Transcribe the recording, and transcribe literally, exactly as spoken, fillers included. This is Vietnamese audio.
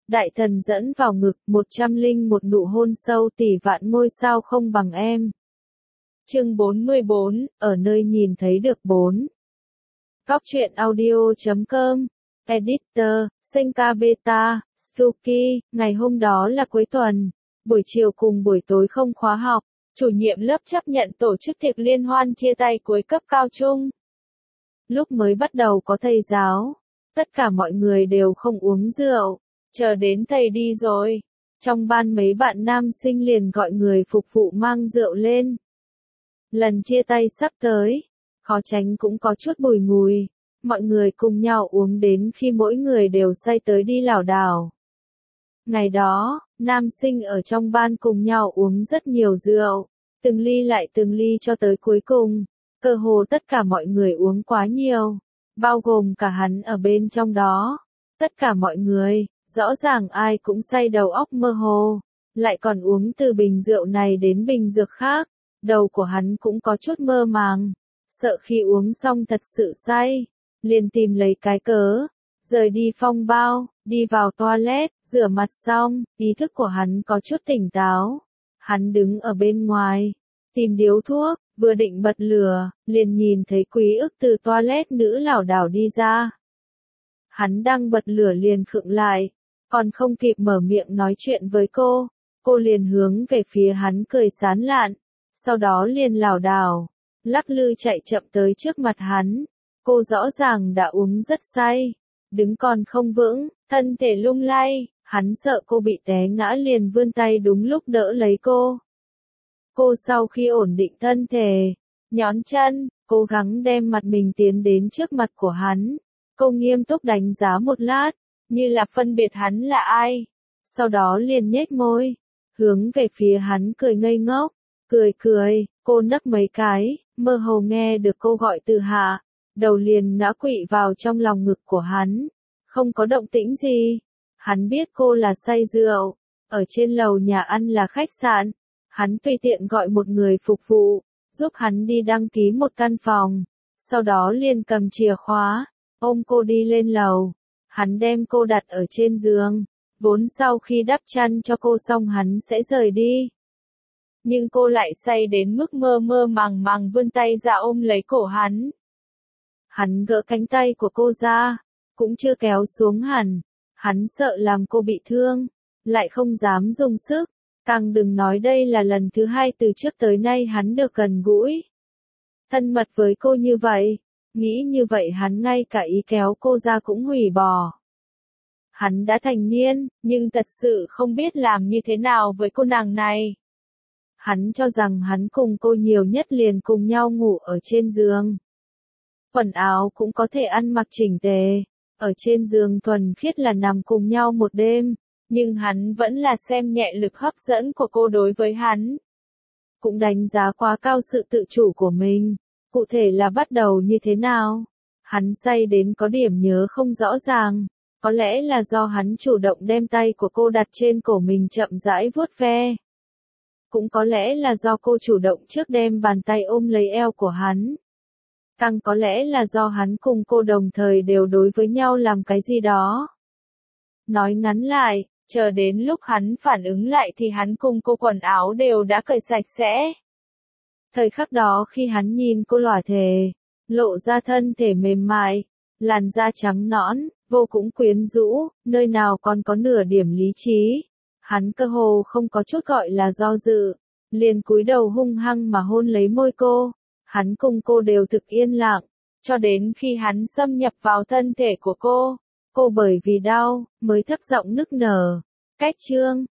Đại thần dẫn vào ngực, một trăm linh một nụ hôn sâu tỷ vạn ngôi sao không bằng em. Chương bốn mươi bốn, ở nơi nhìn thấy được bốn. Góc truyện audio chấm com, Editor, Senka Beta, Stuki, ngày hôm đó là cuối tuần, buổi chiều cùng buổi tối không khóa học, chủ nhiệm lớp chấp nhận tổ chức tiệc liên hoan chia tay cuối cấp cao trung. Lúc mới bắt đầu có thầy giáo, tất cả mọi người đều không uống rượu, chờ đến thầy đi rồi. Trong ban mấy bạn nam sinh liền gọi người phục vụ mang rượu lên. Lần chia tay sắp tới, khó tránh cũng có chút bùi ngùi, mọi người cùng nhau uống đến khi mỗi người đều say tới đi lảo đảo. Ngày đó, nam sinh ở trong ban cùng nhau uống rất nhiều rượu, từng ly lại từng ly cho tới cuối cùng, cơ hồ tất cả mọi người uống quá nhiều, bao gồm cả hắn ở bên trong đó. Tất cả mọi người, rõ ràng ai cũng say đầu óc mơ hồ, lại còn uống từ bình rượu này đến bình dược khác, đầu của hắn cũng có chút mơ màng, sợ khi uống xong thật sự say, liền tìm lấy cái cớ, rời đi phong bao, đi vào toilet, rửa mặt xong, ý thức của hắn có chút tỉnh táo. Hắn đứng ở bên ngoài, tìm điếu thuốc, vừa định bật lửa, liền nhìn thấy Quý Ức từ toilet nữ lảo đảo đi ra. Hắn đang bật lửa liền khựng lại, còn không kịp mở miệng nói chuyện với cô, cô liền hướng về phía hắn cười sán lạn, sau đó liền lảo đảo, lắc lư chạy chậm tới trước mặt hắn. Cô rõ ràng đã uống rất say, đứng còn không vững, thân thể lung lay, hắn sợ cô bị té ngã liền vươn tay đúng lúc đỡ lấy cô. Cô sau khi ổn định thân thể, nhón chân, cố gắng đem mặt mình tiến đến trước mặt của hắn. Cô nghiêm túc đánh giá một lát, như là phân biệt hắn là ai. Sau đó liền nhếch môi, hướng về phía hắn cười ngây ngốc, cười cười, cô nấc mấy cái, mơ hồ nghe được cô gọi từ hạ, đầu liền ngã quỵ vào trong lòng ngực của hắn, không có động tĩnh gì. Hắn biết cô là say rượu, ở trên lầu nhà ăn là khách sạn, hắn tùy tiện gọi một người phục vụ, giúp hắn đi đăng ký một căn phòng, sau đó liền cầm chìa khóa, ôm cô đi lên lầu. Hắn đem cô đặt ở trên giường, vốn sau khi đắp chăn cho cô xong hắn sẽ rời đi. Nhưng cô lại say đến mức mơ mơ màng màng vươn tay ra ôm lấy cổ hắn. Hắn gỡ cánh tay của cô ra, cũng chưa kéo xuống hẳn, hắn sợ làm cô bị thương, lại không dám dùng sức, càng đừng nói đây là lần thứ hai từ trước tới nay hắn được gần gũi, thân mật với cô như vậy. Nghĩ như vậy hắn ngay cả ý kéo cô ra cũng hủy bỏ. Hắn đã thành niên, nhưng thật sự không biết làm như thế nào với cô nàng này. Hắn cho rằng hắn cùng cô nhiều nhất liền cùng nhau ngủ ở trên giường. Quần áo cũng có thể ăn mặc chỉnh tề, ở trên giường thuần khiết là nằm cùng nhau một đêm, nhưng hắn vẫn là xem nhẹ lực hấp dẫn của cô đối với hắn. Cũng đánh giá quá cao sự tự chủ của mình. Cụ thể là bắt đầu như thế nào? Hắn say đến có điểm nhớ không rõ ràng, có lẽ là do hắn chủ động đem tay của cô đặt trên cổ mình chậm rãi vuốt ve. Cũng có lẽ là do cô chủ động trước đem bàn tay ôm lấy eo của hắn. Càng có lẽ là do hắn cùng cô đồng thời đều đối với nhau làm cái gì đó. Nói ngắn lại, chờ đến lúc hắn phản ứng lại thì hắn cùng cô quần áo đều đã cởi sạch sẽ. Thời khắc đó khi hắn nhìn cô lòa thề, lộ ra thân thể mềm mại, làn da trắng nõn, vô cùng quyến rũ, nơi nào còn có nửa điểm lý trí. Hắn cơ hồ không có chút gọi là do dự, liền cúi đầu hung hăng mà hôn lấy môi cô. Hắn cùng cô đều thực yên lặng, cho đến khi hắn xâm nhập vào thân thể của cô, cô bởi vì đau, mới thấp giọng nức nở. Cách chương,